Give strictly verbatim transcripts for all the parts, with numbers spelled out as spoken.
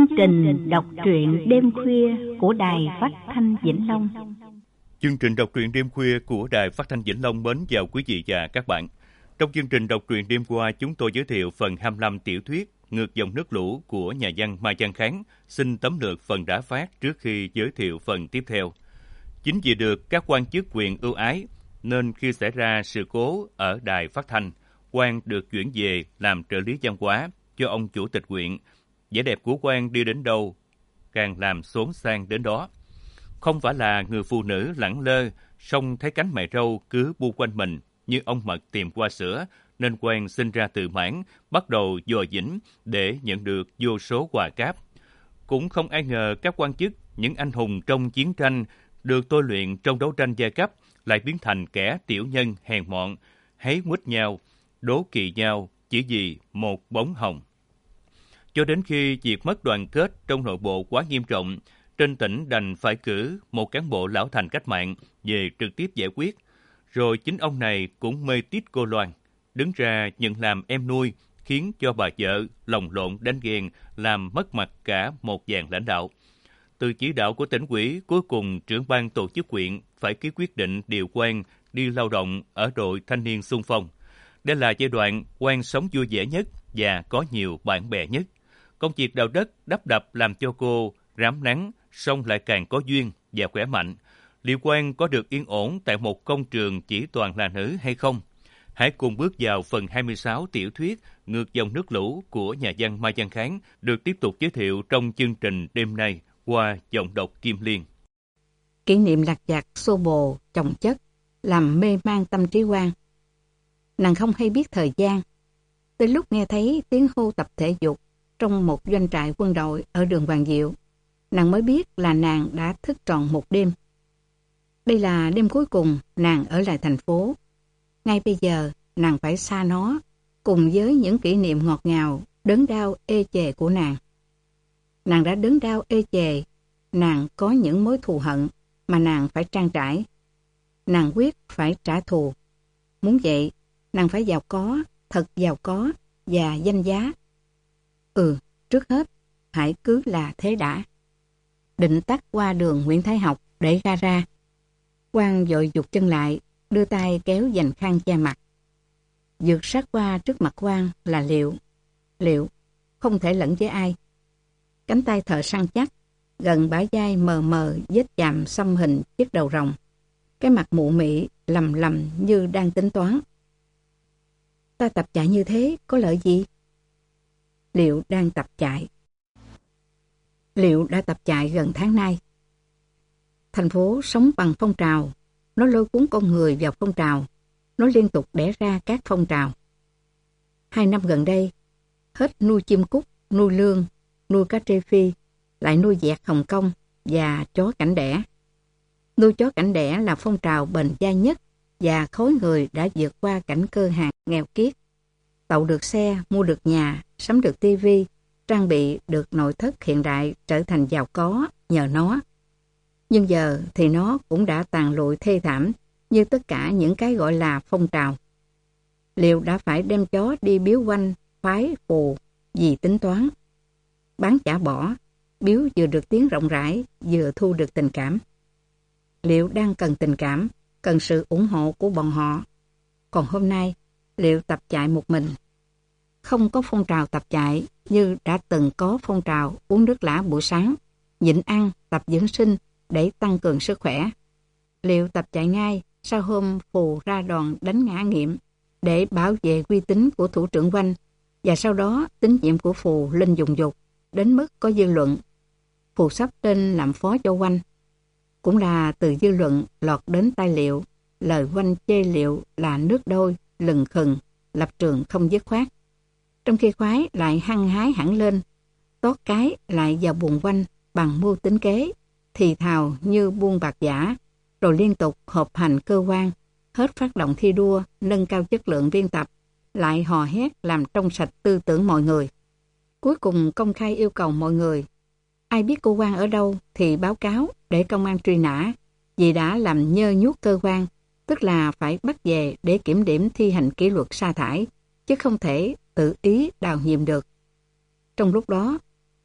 trình đọc truyện đêm khuya của Đài Phát thanh Vĩnh Long. Chương trình đọc truyện đêm khuya của Đài Phát thanh Vĩnh Long mến chào quý vị và các bạn. Trong chương trình đọc truyện đêm qua, chúng tôi giới thiệu phần hai mươi lăm tiểu thuyết Ngược dòng nước lũ của nhà văn Mai Văn Kháng. Xin tóm lược phần đã phát trước khi giới thiệu phần tiếp theo. Chính vì được các quan chức quyền ưu ái, nên khi xảy ra sự cố ở Đài Phát thanh, Quang được chuyển về làm trợ lý văn hóa cho ông chủ tịch huyện. Vẻ đẹp của Quang đi đến đâu, càng làm xốn sang đến đó. Không phải là người phụ nữ lẳng lơ, song thấy cánh mày râu cứ bu quanh mình như ông mật tìm qua sữa, nên Quang sinh ra tự mãn, bắt đầu dò dẫm để nhận được vô số quà cáp. Cũng không ai ngờ các quan chức, những anh hùng trong chiến tranh, được tôi luyện trong đấu tranh giai cấp, lại biến thành kẻ tiểu nhân hèn mọn, háy nguých nhau, đố kỵ nhau chỉ vì một bóng hồng. Cho đến khi việc mất đoàn kết trong nội bộ quá nghiêm trọng, trên tỉnh đành phải cử một cán bộ lão thành cách mạng về trực tiếp giải quyết. Rồi chính ông này cũng mê tít cô Loan, đứng ra nhận làm em nuôi, khiến cho bà vợ lồng lộn đánh ghen, làm mất mặt cả một dàn lãnh đạo. Từ chỉ đạo của tỉnh ủy, cuối cùng trưởng ban tổ chức huyện phải ký quyết định điều Quang đi lao động ở đội thanh niên xung phong. Đây là giai đoạn Quang sống vui vẻ nhất và có nhiều bạn bè nhất. Công việc đào đất, đắp đập làm cho cô rám nắng, song lại càng có duyên và khỏe mạnh. Liệu Quang có được yên ổn tại một công trường chỉ toàn là nữ hay không? Hãy cùng bước vào phần hai mươi sáu tiểu thuyết Ngược dòng nước lũ của nhà văn Mai Văn Kháng, được tiếp tục giới thiệu trong chương trình đêm nay qua giọng đọc Kim Liên. Kỷ niệm lạc vặt xô bồ, chồng chất, làm mê man tâm trí Quang. Nàng không hay biết thời gian. Tới lúc nghe thấy tiếng hô tập thể dục trong một doanh trại quân đội ở đường Hoàng Diệu, nàng mới biết là nàng đã thức trọn một đêm. Đây là đêm cuối cùng nàng ở lại thành phố. Ngay bây giờ nàng phải xa nó, cùng với những kỷ niệm ngọt ngào, đớn đau ê chề của nàng. Nàng đã đớn đau ê chề, nàng có những mối thù hận mà nàng phải trang trải. Nàng quyết phải trả thù. Muốn vậy, nàng phải giàu có, thật giàu có và danh giá. Ừ, trước hết, hãy cứ là thế đã. Định tắt qua đường Nguyễn Thái Học để ra ra. Quang vội giục chân lại, đưa tay kéo dành khăn che mặt. Vượt sát qua trước mặt Quang là Liệu. Liệu, không thể lẫn với ai. Cánh tay thợ săn chắc, gần bả vai mờ mờ vết chạm xăm hình chiếc đầu rồng. Cái mặt mụ mị lầm lầm như đang tính toán. Ta tập chạy như thế có lợi gì? Liệu đang tập chạy. Liệu đã tập chạy gần tháng nay. Thành phố sống bằng phong trào. Nó lôi cuốn con người vào phong trào. Nó liên tục đẻ ra các phong trào. Hai năm gần đây, hết nuôi chim cút, nuôi lương, nuôi cá trê phi, lại nuôi dẹt Hồng Kông và chó cảnh đẻ. Nuôi chó cảnh đẻ là phong trào bền dai nhất và khối người đã vượt qua cảnh cơ hàn nghèo kiết. Tậu được xe, mua được nhà, sắm được tivi, trang bị được nội thất hiện đại, trở thành giàu có nhờ nó. Nhưng giờ thì nó cũng đã tàn lụi thê thảm như tất cả những cái gọi là phong trào. Liệu đã phải đem chó đi biếu quanh, phái, phù vì tính toán. Bán chả bỏ, biếu vừa được tiếng rộng rãi, vừa thu được tình cảm. Liệu đang cần tình cảm, cần sự ủng hộ của bọn họ. Còn hôm nay, Liệu tập chạy một mình. Không có phong trào tập chạy như đã từng có phong trào uống nước lã buổi sáng, nhịn ăn, tập dưỡng sinh để tăng cường sức khỏe. Liệu tập chạy ngay sau hôm Phù ra đòn đánh ngã nghiệm để bảo vệ uy tín của thủ trưởng Oanh, và sau đó tín nhiệm của Phù lên dùng dục đến mức có dư luận Phù sắp tên làm phó cho Oanh. Cũng là từ dư luận lọt đến tai Liệu, lời Oanh chê Liệu là nước đôi, lừng khừng, lập trường không dứt khoát. Trong khi khoái lại hăng hái hẳn lên, tót cái lại vào buồng Oanh bằng mưu tính kế, thì thào như buôn bạc giả, rồi liên tục họp hành cơ quan, hết phát động thi đua, nâng cao chất lượng viên tập, lại hò hét làm trong sạch tư tưởng mọi người. Cuối cùng công khai yêu cầu mọi người, ai biết cơ quan ở đâu thì báo cáo để công an truy nã, vì đã làm nhơ nhuốc cơ quan, tức là phải bắt về để kiểm điểm thi hành kỷ luật sa thải, chứ không thể tự ý đào nhiệm được. Trong lúc đó,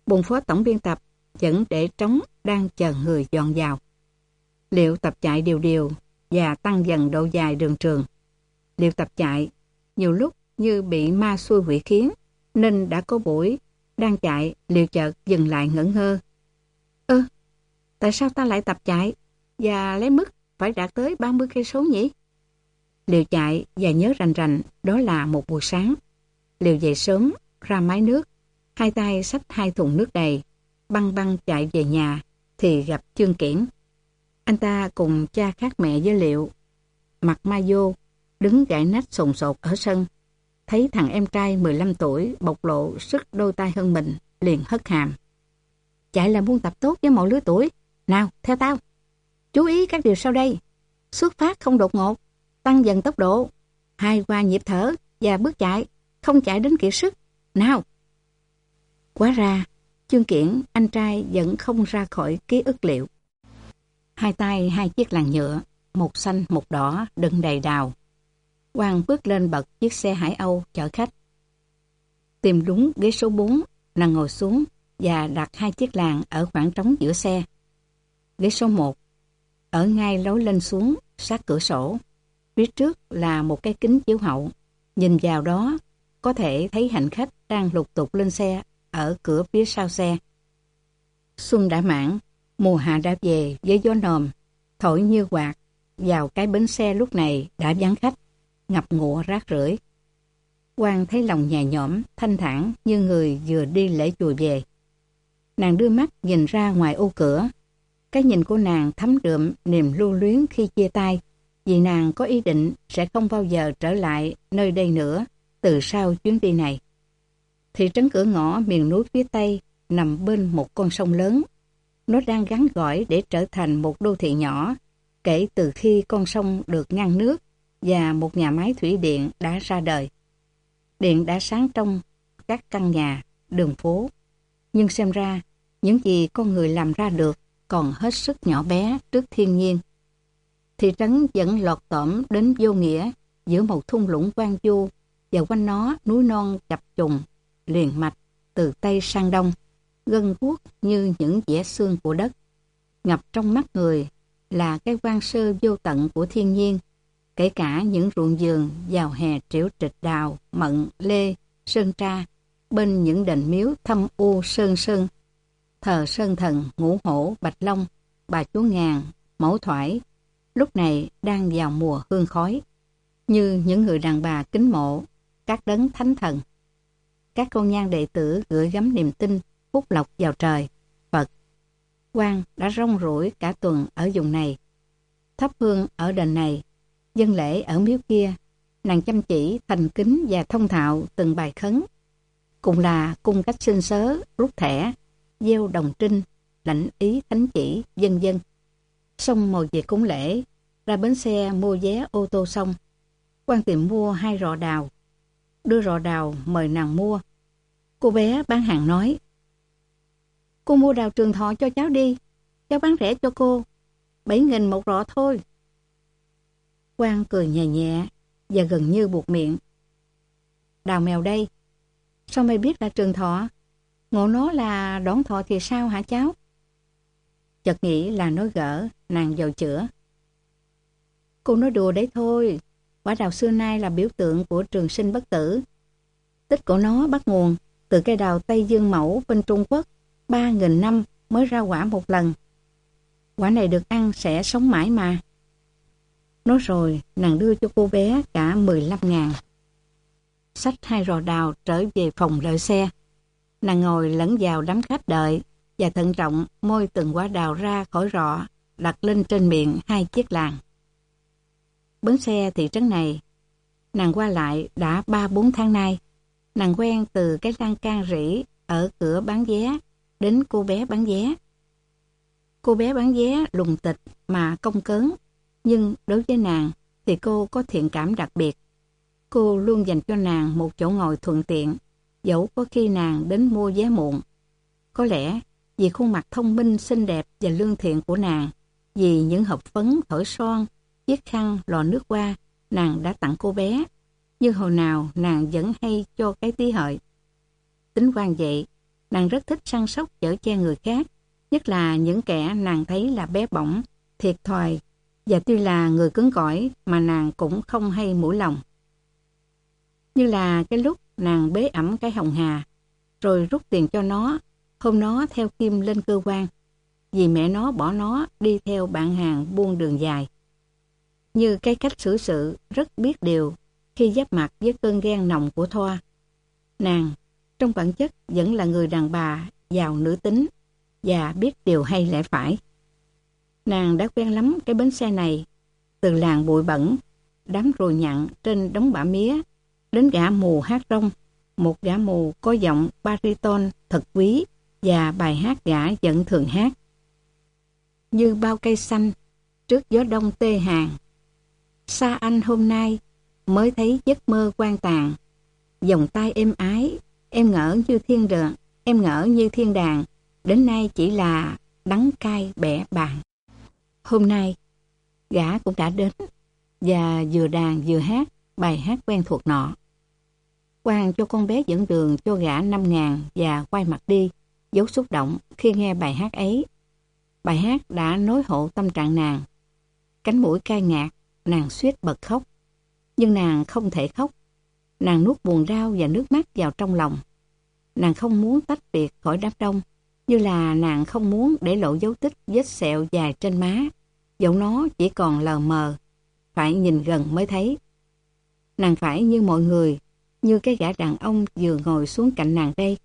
Bồn phó tổng biên tập vẫn để trống đang chờ người dọn vào. Liệu tập chạy đều đều và tăng dần độ dài đường trường. Liệu tập chạy nhiều lúc như bị ma xui quỷ khiến, nên đã có buổi đang chạy Liệu chợt dừng lại ngẩn ngơ. Ơ, tại sao ta lại tập chạy và lấy mức phải đạt tới ba mươi cây số nhỉ? Liệu chạy và nhớ rành rành đó là một buổi sáng. Liệu dậy sớm, ra mái nước, hai tay xách hai thùng nước đầy, băng băng chạy về nhà thì gặp Chương Kiển. Anh ta cùng cha khác mẹ với Liệu, mặc ma vô, đứng gãi nách sồn sột ở sân. Thấy thằng em trai mười lăm tuổi bộc lộ sức đôi tay hơn mình, liền hất hàm. Chạy là môn tập tốt với mọi lứa tuổi. Nào, theo tao. Chú ý các điều sau đây. Xuất phát không đột ngột, tăng dần tốc độ, hài hòa nhịp thở và bước chạy, không chạy đến kiệt sức. Nào! Quá ra, Chương Kiển, anh trai vẫn không ra khỏi ký ức Liệu. Hai tay hai chiếc làn nhựa, một xanh một đỏ đựng đầy đào. Quang bước lên bật chiếc xe Hải Âu chở khách. Tìm đúng ghế số bốn, nàng ngồi xuống và đặt hai chiếc làn ở khoảng trống giữa xe. Ghế số một, ở ngay lối lên xuống, sát cửa sổ. Phía trước là một cái kính chiếu hậu. Nhìn vào đó, có thể thấy hành khách đang lục tục lên xe ở cửa phía sau xe. Xuân đã mãn, mùa hạ đã về với gió nồm, thổi như quạt. Vào cái bến xe lúc này đã vắng khách, ngập ngụa rác rưởi. Quang thấy lòng nhẹ nhõm, thanh thản như người vừa đi lễ chùa về. Nàng đưa mắt nhìn ra ngoài ô cửa. Cái nhìn của nàng thấm đượm niềm lưu luyến khi chia tay, vì nàng có ý định sẽ không bao giờ trở lại nơi đây nữa từ sau chuyến đi này. Thị trấn Cửa Ngõ miền núi phía Tây nằm bên một con sông lớn. Nó đang gắn gỏi để trở thành một đô thị nhỏ kể từ khi con sông được ngăn nước và một nhà máy thủy điện đã ra đời. Điện đã sáng trong các căn nhà, đường phố. Nhưng xem ra, những gì con người làm ra được còn hết sức nhỏ bé trước thiên nhiên. Thị trấn vẫn lọt tỏm đến vô nghĩa giữa một thung lũng quang vu và quanh nó núi non chập trùng, liền mạch từ Tây sang Đông, gân guốc như những vẽ xương của đất. Ngập trong mắt người là cái quan sơ vô tận của thiên nhiên, kể cả những ruộng vườn vào hè triểu trịch đào, mận, lê, sơn tra, bên những đền miếu thâm u sơn sơn, thờ sơn thần Ngũ Hổ, Bạch Long, bà Chúa Ngàn, Mẫu Thoải, lúc này đang vào mùa hương khói, như những người đàn bà kính mộ các đấng thánh thần. Các con nhang đệ tử gửi gắm niềm tin, phúc lộc vào trời, Phật. Quang đã rong ruổi cả tuần ở vùng này, thắp hương ở đền này, dân lễ ở miếu kia. Nàng chăm chỉ, thành kính và thông thạo từng bài khấn, cùng là cung cách sinh sớ, rút thẻ, gieo đồng trinh, lãnh ý thánh chỉ, vân vân. Xong mọi việc cúng lễ, ra bến xe mua vé ô tô xong, Quang tìm mua hai rọ đào, đưa rọ đào mời nàng mua. Cô bé bán hàng nói: Cô mua đào Trường Thọ cho cháu đi, cháu bán rẻ cho cô, bảy nghìn một rọ thôi. Quang cười nhẹ nhẹ và gần như buột miệng: Đào mèo đây, sao mày biết là Trường Thọ? Ngộ nó là Đón Thọ thì sao hả cháu? Chợt nghĩ là nói gỡ, nàng dội chữa: Cô nói đùa đấy thôi, quả đào xưa nay là biểu tượng của trường sinh bất tử. Tích của nó bắt nguồn từ cây đào Tây Dương Mẫu bên Trung Quốc, ba nghìn năm mới ra quả một lần. Quả này được ăn sẽ sống mãi mà. Nói rồi, nàng đưa cho cô bé cả mười lăm ngàn. Xách hai rò đào trở về phòng đợi xe. Nàng ngồi lẫn vào đám khách đợi và thận trọng môi từng quả đào ra khỏi rọ, đặt lên trên miệng hai chiếc làn. Bến xe thị trấn này, nàng qua lại đã ba bốn tháng nay. Nàng quen từ cái lan can rỉ ở cửa bán vé đến cô bé bán vé. Cô bé bán vé lùng tịch mà công cớn, nhưng đối với nàng thì cô có thiện cảm đặc biệt. Cô luôn dành cho nàng một chỗ ngồi thuận tiện, dẫu có khi nàng đến mua vé muộn. Có lẽ vì khuôn mặt thông minh, xinh đẹp và lương thiện của nàng, vì những hộp phấn, thổi son, chiếc khăn, lọ nước hoa nàng đã tặng cô bé, như hồi nào nàng vẫn hay cho cái tí hợi. Tính Quang vậy, Nàng rất thích săn sóc chở che người khác, nhất là những kẻ nàng thấy là bé bỏng, thiệt thòi, và tuy là người cứng cỏi mà nàng cũng không hay mũi lòng. Như là cái lúc nàng bế ẵm cái hồng hà, rồi rút tiền cho nó, hôm nó theo Kim lên cơ quan, vì mẹ nó bỏ nó đi theo bạn hàng buôn đường dài. Như cái cách xử sự rất biết điều khi giáp mặt với cơn ghen nồng của Thoa. Nàng, trong bản chất vẫn là người đàn bà giàu nữ tính và biết điều hay lẽ phải. Nàng đã quen lắm cái bến xe này, từ làng bụi bẩn, đám ruồi nhặn trên đống bã mía, đến gã mù hát rong, một gã mù có giọng bariton thật quý và bài hát gã vẫn thường hát. Như bao cây xanh trước gió đông tê hàng, xa anh hôm nay mới thấy giấc mơ quan tàn, vòng tay êm ái, em ngỡ như thiên đàng, em ngỡ như thiên đàng, đến nay chỉ là đắng cay bẻ bàng. Hôm nay, gã cũng đã đến, và vừa đàn vừa hát bài hát quen thuộc nọ. Quan cho con bé dẫn đường cho gã năm ngàn và quay mặt đi, dấu xúc động khi nghe bài hát ấy. Bài hát đã nối hộ tâm trạng nàng. Cánh mũi cay ngạt, nàng suýt bật khóc. Nhưng nàng không thể khóc. Nàng nuốt buồn đau và nước mắt vào trong lòng. Nàng không muốn tách biệt khỏi đám đông, như là nàng không muốn để lộ dấu tích vết sẹo dài trên má, dẫu nó chỉ còn lờ mờ, phải nhìn gần mới thấy. Nàng phải như mọi người, như cái gã đàn ông vừa ngồi xuống cạnh nàng đây.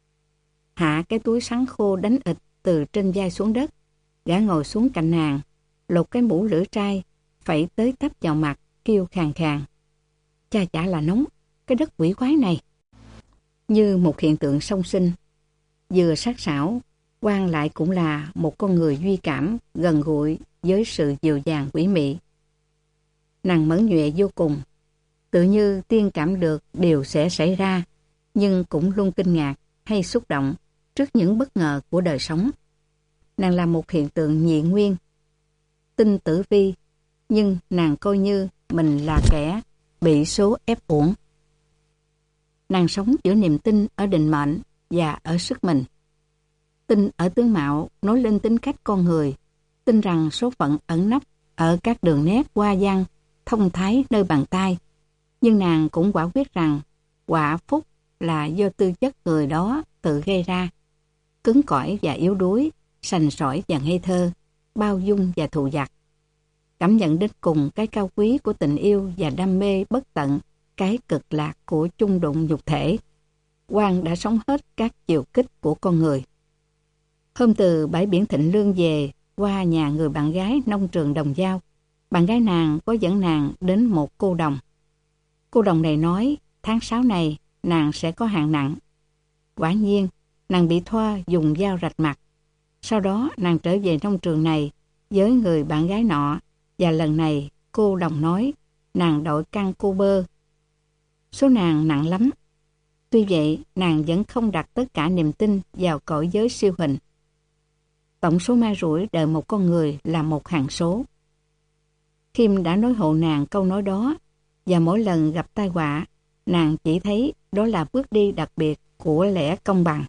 Hạ cái túi sắn khô đánh ịt từ trên vai xuống đất, gã ngồi xuống cạnh nàng, lột cái mũ lưỡi trai, phẩy tới tấp vào mặt, kêu khàn khàn. Cha chả là nóng, cái đất quỷ quái này. Như một hiện tượng song sinh, vừa sắc sảo, Quan lại cũng là một con người duy cảm, gần gũi với sự dịu dàng quỷ mị. Nàng mẫn nhuệ vô cùng, tự như tiên cảm được điều sẽ xảy ra, nhưng cũng luôn kinh ngạc hay xúc động trước những bất ngờ của đời sống. Nàng là một hiện tượng nhị nguyên, tinh tử vi, nhưng nàng coi như mình là kẻ bị số ép uổng. Nàng sống giữa niềm tin ở định mệnh và ở sức mình. Tin ở tướng mạo nói lên tính cách con người, tin rằng số phận ẩn nấp ở các đường nét hoa văn, thông thái nơi bàn tay. Nhưng nàng cũng quả quyết rằng quả phúc là do tư chất người đó tự gây ra. Cứng cỏi và yếu đuối, sành sỏi và ngây thơ, bao dung và thù vặt. Cảm nhận đến cùng cái cao quý của tình yêu và đam mê bất tận, cái cực lạc của chung đụng nhục thể. Quan đã sống hết các chiều kích của con người. Hôm từ bãi biển Thịnh Lương về, qua nhà người bạn gái nông trường Đồng Giao, bạn gái nàng có dẫn nàng đến một cô đồng. Cô đồng này nói tháng sáu này nàng sẽ có hạn nặng. Quả nhiên, nàng bị Thoa dùng dao rạch mặt. Sau đó nàng trở về nông trường này với người bạn gái nọ, và lần này cô đồng nói nàng đội căn cô bơ. Số nàng nặng lắm. Tuy vậy, nàng vẫn không đặt tất cả niềm tin vào cõi giới siêu hình. Tổng số ma rủi đợi một con người là một hằng số. Kim đã nói hộ nàng câu nói đó, và mỗi lần gặp tai họa, nàng chỉ thấy đó là bước đi đặc biệt của lẽ công bằng,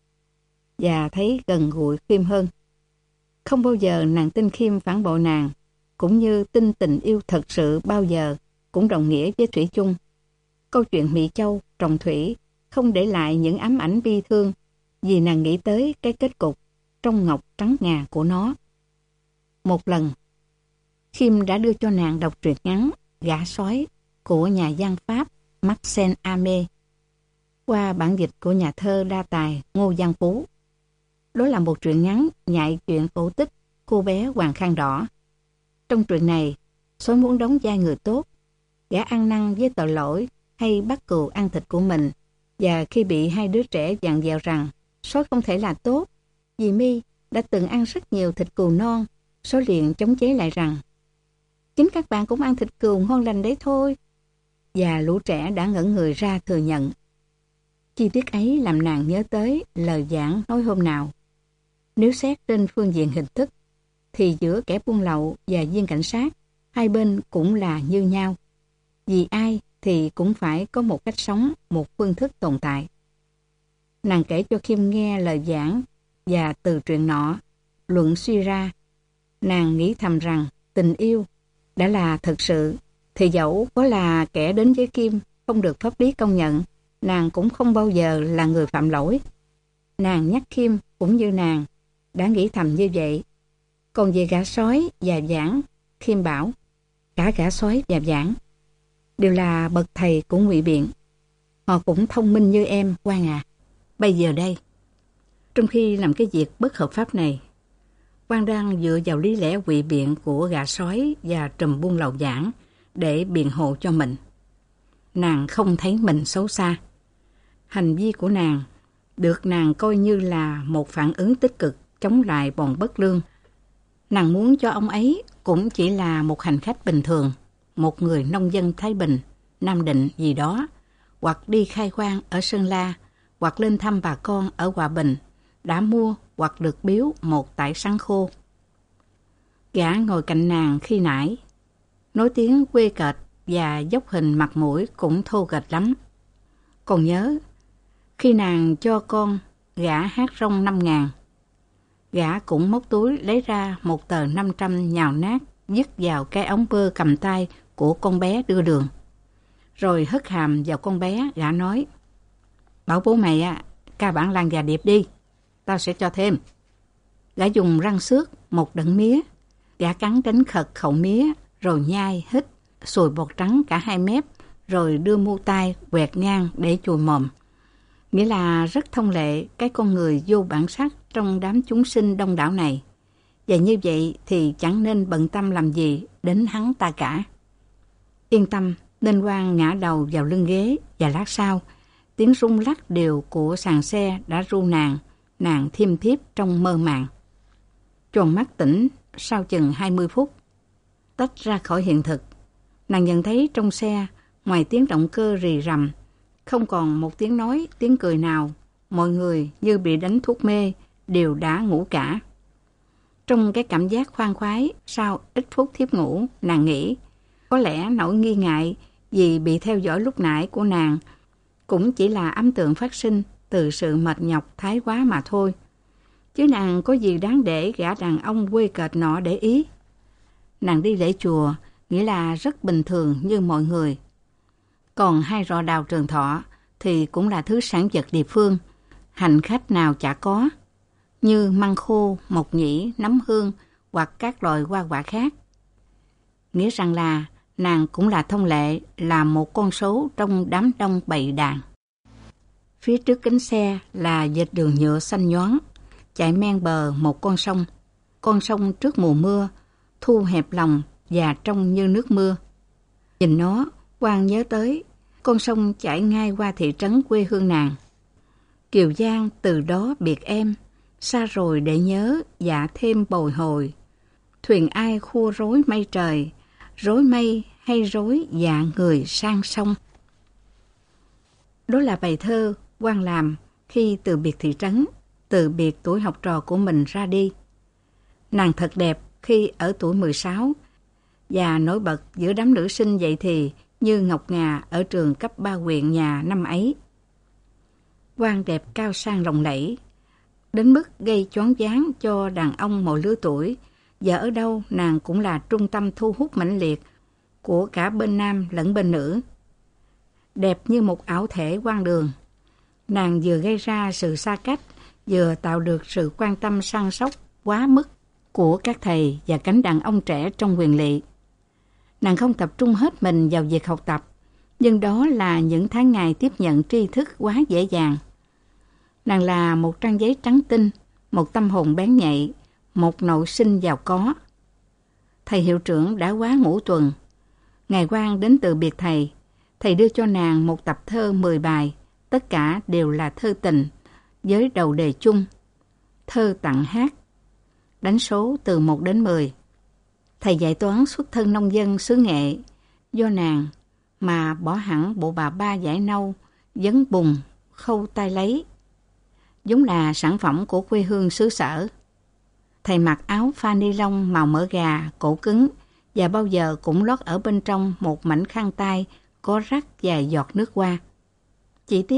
và thấy gần gũi Kim hơn. Không bao giờ nàng tin Kim phản bội nàng, cũng như tin tình yêu thật sự bao giờ cũng đồng nghĩa với thủy chung. Câu chuyện Mỹ Châu trồng thủy không để lại những ám ảnh bi thương, vì nàng nghĩ tới cái kết cục trong ngọc trắng ngà của nó. Một lần, Kim đã đưa cho nàng đọc truyện ngắn Gã Sói của nhà văn Pháp Marcel Aimé qua bản dịch của nhà thơ đa tài Ngô Văn Phú. Đó là một truyện ngắn nhại chuyện cổ tích cô bé Hoàng Khăn Đỏ. Trong truyện này, sói muốn đóng vai người tốt, gã ăn năn với tội lỗi hay bắt cừu ăn thịt của mình, và khi bị hai đứa trẻ dặn dò rằng sói không thể là tốt, vì mi đã từng ăn rất nhiều thịt cừu non, sói liền chống chế lại rằng chính các bạn cũng ăn thịt cừu ngon lành đấy thôi. Và lũ trẻ đã ngẩn người ra thừa nhận. Chi tiết ấy làm nàng nhớ tới lời giảng nói hôm nào. Nếu xét trên phương diện hình thức, thì giữa kẻ buôn lậu và viên cảnh sát, hai bên cũng là như nhau. Vì ai thì cũng phải có một cách sống, một phương thức tồn tại. Nàng kể cho Khiêm nghe lời giảng và từ truyện nọ, luận suy ra. Nàng nghĩ thầm rằng tình yêu đã là thực sự, thì dẫu có là kẻ đến với Khiêm không được pháp lý công nhận, nàng cũng không bao giờ là người phạm lỗi. Nàng nhắc Khiêm cũng như nàng đã nghĩ thầm như vậy. Còn về gã sói và Vãn, Khiêm bảo cả gã sói và Vãn đều là bậc thầy của ngụy biện. Họ cũng thông minh như em, Quang à. Bây giờ đây, trong khi làm cái việc bất hợp pháp này, Quang đang dựa vào lý lẽ ngụy biện của gã sói và trùm buôn lậu Vãn để biện hộ cho mình. Nàng không thấy mình xấu xa. Hành vi của nàng được nàng coi như là một phản ứng tích cực chống lại bọn bất lương. Nàng muốn cho ông ấy cũng chỉ là một hành khách bình thường, một người nông dân Thái Bình, Nam Định gì đó, hoặc đi khai hoang ở Sơn La, hoặc lên thăm bà con ở Hòa Bình, đã mua hoặc được biếu một tải sắn khô. Gã ngồi cạnh nàng khi nãy, nói tiếng quê kệch và dốc hình mặt mũi cũng thô kệch lắm. Còn nhớ, khi nàng cho con gã hát rong năm ngàn, gã cũng móc túi lấy ra một tờ năm trăm nhào nát, dứt vào cái ống bơ cầm tay của con bé đưa đường. Rồi hất hàm vào con bé, gã nói, bảo bố mày á, ca bản làng gà điệp đi, tao sẽ cho thêm. Gã dùng răng xước một đựng mía, gã cắn đánh khật khẩu mía, rồi nhai, hít, sùi bọt trắng cả hai mép, rồi đưa mu tay quẹt ngang để chùi mồm. Nghĩa là rất thông lệ cái con người vô bản sắc trong đám chúng sinh đông đảo này. Và như vậy thì chẳng nên bận tâm làm gì đến hắn ta cả. Yên tâm, nên Quang ngã đầu vào lưng ghế, và lát sau, tiếng rung lắc đều của sàn xe đã ru nàng, nàng thiêm thiếp trong mơ màng. Tròn mắt tỉnh sau chừng hai mươi phút. Tách ra khỏi hiện thực, nàng nhận thấy trong xe, ngoài tiếng động cơ rì rầm, không còn một tiếng nói, tiếng cười nào. Mọi người như bị đánh thuốc mê, đều đã ngủ cả. Trong cái cảm giác khoan khoái, sau ít phút thiếp ngủ, nàng nghĩ, có lẽ nỗi nghi ngại vì bị theo dõi lúc nãy của nàng cũng chỉ là ấm tượng phát sinh từ sự mệt nhọc thái quá mà thôi. Chứ nàng có gì đáng để gã đàn ông quê kệch nọ để ý. Nàng đi lễ chùa, nghĩa là rất bình thường như mọi người. Còn hai rọ đào Trường Thọ thì cũng là thứ sản vật địa phương, hành khách nào chả có, như măng khô, mộc nhĩ, nấm hương hoặc các loại hoa quả khác. Nghĩa rằng là nàng cũng là thông lệ, là một con số trong đám đông bầy đàn. Phía trước kính xe là vệt đường nhựa xanh nhoáng, chạy men bờ một con sông. Con sông trước mùa mưa, thu hẹp lòng và trông như nước mưa. Nhìn nó, Quang nhớ tới con sông chảy ngay qua thị trấn quê hương nàng. Kiều Giang từ đó biệt em, xa rồi để nhớ dạ thêm bồi hồi. Thuyền ai khua rối mây trời, rối mây hay rối dạ người sang sông. Đó là bài thơ Quang làm khi từ biệt thị trấn, từ biệt tuổi học trò của mình ra đi. Nàng thật đẹp khi ở tuổi mười sáu và nổi bật giữa đám nữ sinh dậy thì như ngọc ngà ở trường cấp ba huyện nhà năm ấy. Quang đẹp cao sang lộng lẫy, đến mức gây choáng váng cho đàn ông mọi lứa tuổi, và ở đâu nàng cũng là trung tâm thu hút mãnh liệt của cả bên nam lẫn bên nữ. Đẹp như một ảo thể hoang đường, nàng vừa gây ra sự xa cách, vừa tạo được sự quan tâm săn sóc quá mức của các thầy và cánh đàn ông trẻ trong quyền lỵ. Nàng không tập trung hết mình vào việc học tập, nhưng đó là những tháng ngày tiếp nhận tri thức quá dễ dàng. Nàng là một trang giấy trắng tinh, một tâm hồn bén nhạy, một nội sinh giàu có. Thầy hiệu trưởng đã quá ngũ tuần. Ngày Quang đến từ biệt thầy, thầy đưa cho nàng một tập thơ mười bài, tất cả đều là thơ tình, với đầu đề chung, thơ tặng hát, đánh số từ một đến mười. Thầy dạy toán xuất thân nông dân xứ Nghệ, do nàng mà bỏ hẳn bộ bà ba dải nâu, vấn bùn, khâu tay lấy, giống là sản phẩm của quê hương xứ sở. Thầy mặc áo pha ni lông màu mỡ gà, cổ cứng, và bao giờ cũng lót ở bên trong một mảnh khăn tay có rắc vài giọt nước hoa. Chỉ tiếc,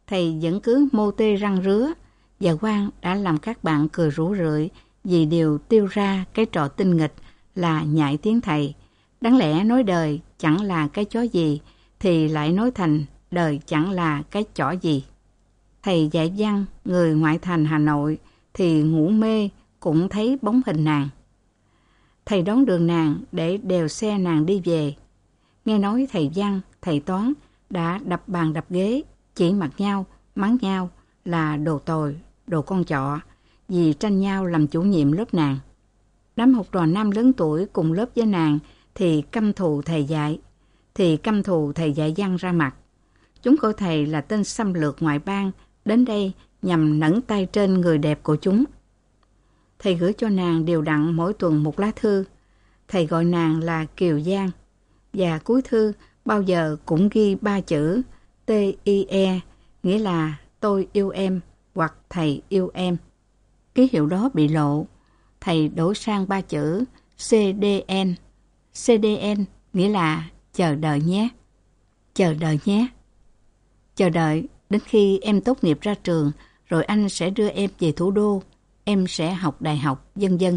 thầy vẫn cứ mô tê răng rứa, và Quang đã làm các bạn cười rủ rượi vì điều tiêu ra cái trò tinh nghịch là nhại tiếng thầy. Đáng lẽ nói đời chẳng là cái chó gì, thì lại nói thành đời chẳng là cái chỏ gì. Thầy dạy văn người ngoại thành Hà Nội thì ngủ mê cũng thấy bóng hình nàng. Thầy đón đường nàng để đèo xe nàng đi về. Nghe nói thầy văn, thầy toán đã đập bàn đập ghế, chỉ mặt nhau, mắng nhau là đồ tồi, đồ con chọ, vì tranh nhau làm chủ nhiệm lớp nàng. Đám học trò nam lớn tuổi cùng lớp với nàng thì căm thù thầy dạy, thì căm thù thầy dạy văn ra mặt. Chúng coi thầy là tên xâm lược ngoại bang đến đây nhằm nẫng tay trên người đẹp của chúng. Thầy gửi cho nàng đều đặn mỗi tuần một lá thư. Thầy gọi nàng là Kiều Giang, và cuối thư bao giờ cũng ghi ba chữ T I E, nghĩa là tôi yêu em hoặc thầy yêu em. Ký hiệu đó bị lộ, thầy đổi sang ba chữ C D N. C D N nghĩa là chờ đợi nhé. Chờ đợi nhé. Chờ đợi đến khi em tốt nghiệp ra trường, rồi anh sẽ đưa em về thủ đô, em sẽ học đại học, vân vân.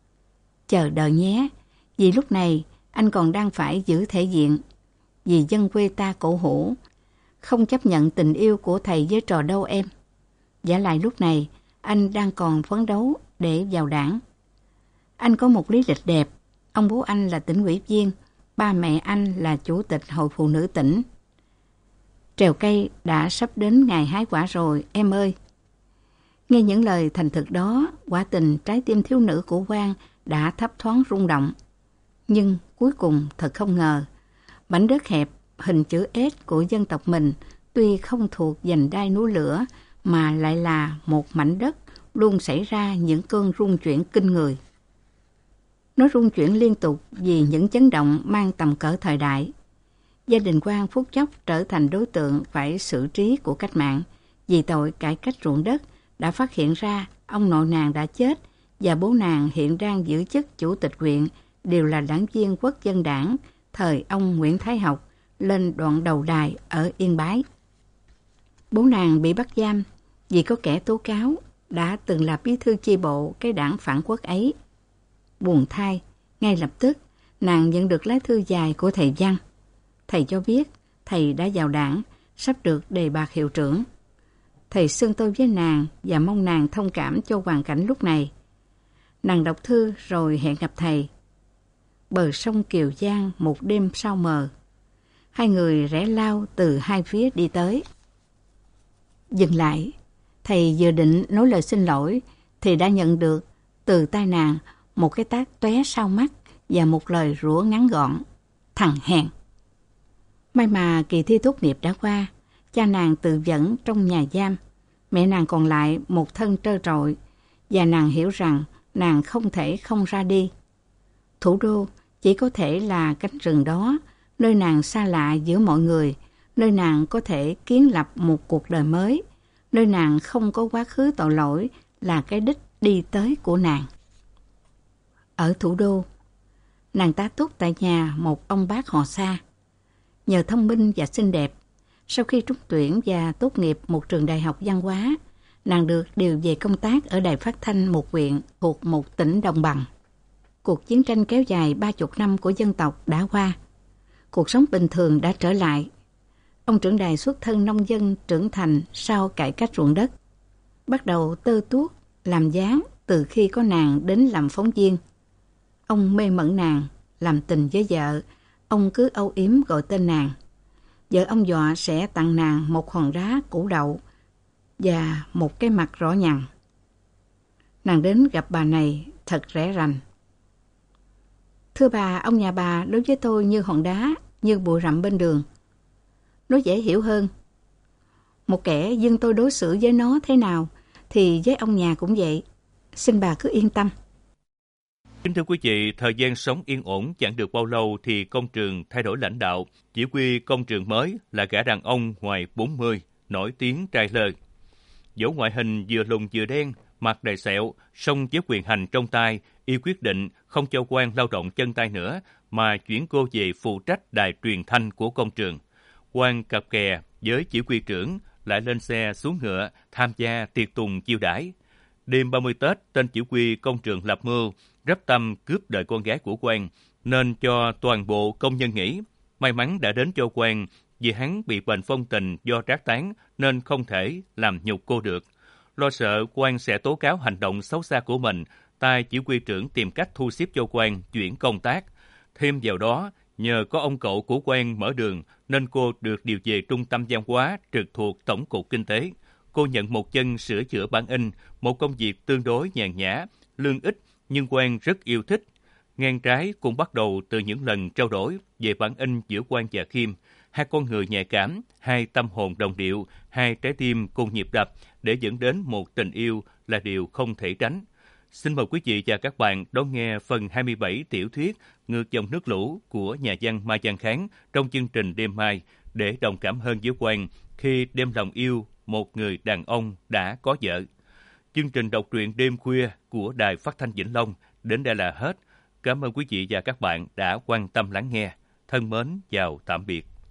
Chờ đợi nhé, vì lúc này anh còn đang phải giữ thể diện, vì dân quê ta cổ hủ, không chấp nhận tình yêu của thầy với trò đâu em. Vả lại lúc này, anh đang còn phấn đấu để vào đảng. Anh có một lý lịch đẹp, ông bố anh là tỉnh ủy viên, ba mẹ anh là chủ tịch hội phụ nữ tỉnh. Trèo cây đã sắp đến ngày hái quả rồi, em ơi. Nghe những lời thành thực đó, quả tình trái tim thiếu nữ của Quang đã thấp thoáng rung động. Nhưng cuối cùng thật không ngờ, mảnh đất hẹp hình chữ S của dân tộc mình tuy không thuộc vành đai núi lửa mà lại là một mảnh đất luôn xảy ra những cơn rung chuyển kinh người. Nó rung chuyển liên tục vì những chấn động mang tầm cỡ thời đại. Gia đình Quang phút chốc trở thành đối tượng phải xử trí của cách mạng vì tội cải cách ruộng đất, đã phát hiện ra ông nội nàng đã chết và bố nàng hiện đang giữ chức chủ tịch huyện đều là đảng viên Quốc dân Đảng thời ông Nguyễn Thái Học lên đoạn đầu đài ở Yên Bái. Bố nàng bị bắt giam vì có kẻ tố cáo đã từng là bí thư chi bộ cái đảng phản quốc ấy. Buồn thay, ngay lập tức nàng nhận được lá thư dài của thầy văn. Thầy cho biết thầy đã vào đảng, sắp được đề bạt hiệu trưởng. Thầy xưng tôi với nàng và mong nàng thông cảm cho hoàn cảnh lúc này. Nàng đọc thư rồi hẹn gặp thầy. Bờ sông Kiều Giang một đêm sao mờ. Hai người rẽ lao từ hai phía đi tới. Dừng lại, thầy vừa định nói lời xin lỗi thì đã nhận được từ tay nàng một cái tát tóe sau mắt và một lời rủa ngắn gọn: thằng hèn. May mà kỳ thi tốt nghiệp đã qua, cha nàng tự vẫn trong nhà giam, mẹ nàng còn lại một thân trơ trọi, và nàng hiểu rằng nàng không thể không ra đi. Thủ đô chỉ có thể là cánh rừng đó, nơi nàng xa lạ giữa mọi người, nơi nàng có thể kiến lập một cuộc đời mới, nơi nàng không có quá khứ tội lỗi là cái đích đi tới của nàng. Ở thủ đô, nàng tá túc tại nhà một ông bác họ xa. Nhờ thông minh và xinh đẹp, sau khi trúng tuyển và tốt nghiệp một trường đại học văn hóa, nàng được điều về công tác ở đài phát thanh một huyện thuộc một tỉnh đồng bằng. Cuộc chiến tranh kéo dài ba chục năm của dân tộc đã qua. Cuộc sống bình thường đã trở lại. Ông trưởng đài xuất thân nông dân trưởng thành sau cải cách ruộng đất. Bắt đầu tơ tuốt, làm dáng từ khi có nàng đến làm phóng viên. Ông mê mẩn nàng, làm tình với vợ. Ông cứ âu yếm gọi tên nàng. Vợ ông dọa sẽ tặng nàng một hòn đá củ đậu và một cái mặt rõ nhằn. Nàng đến gặp bà này thật rẻ rành. Thưa bà, ông nhà bà đối với tôi như hòn đá, như bụi rậm bên đường. Nó dễ hiểu hơn. Một kẻ dưng tôi đối xử với nó thế nào thì với ông nhà cũng vậy. Xin bà cứ yên tâm. Kính thưa quý vị, thời gian sống yên ổn chẳng được bao lâu thì công trường thay đổi lãnh đạo. Chỉ huy công trường mới là gã đàn ông ngoài bốn mươi, nổi tiếng trai lơ. Dẫu ngoại hình vừa lùn vừa đen, mặt đầy sẹo, song với quyền hành trong tay, y quyết định không cho Quang lao động chân tay nữa, mà chuyển cô về phụ trách đài truyền thanh của công trường. Quang cặp kè với chỉ huy trưởng lại lên xe xuống ngựa tham gia tiệc tùng chiêu đãi. Đêm ba mươi Tết, tên chỉ huy công trường lập mưu, rắp tâm cướp đời con gái của quan, nên cho toàn bộ công nhân nghỉ. May mắn đã đến cho quan, vì hắn bị bệnh phong tình do trác tán nên không thể làm nhục cô được. Lo sợ quan sẽ tố cáo hành động xấu xa của mình, tay chỉ huy trưởng tìm cách thu xếp cho quan chuyển công tác. Thêm vào đó, nhờ có ông cậu của quan mở đường nên cô được điều về trung tâm văn hóa trực thuộc Tổng cục Kinh tế. Cô nhận một chân sửa chữa bản in, một công việc tương đối nhàn nhã, lương ít nhưng quan rất yêu thích. Ngang trái cũng bắt đầu từ những lần trao đổi về bản in giữa quan và Khiêm. Hai con người nhạy cảm, hai tâm hồn đồng điệu, hai trái tim cùng nhịp đập để dẫn đến một tình yêu là điều không thể tránh. Xin mời quý vị và các bạn đón nghe phần hai mươi bảy tiểu thuyết Ngược dòng nước lũ của nhà văn Mai Văn Kháng trong chương trình đêm mai để đồng cảm hơn với quan khi đem lòng yêu một người đàn ông đã có vợ. Chương trình đọc truyện đêm khuya của Đài Phát thanh Vĩnh Long đến đây là hết. Cảm ơn quý vị và các bạn đã quan tâm lắng nghe. Thân mến, chào tạm biệt.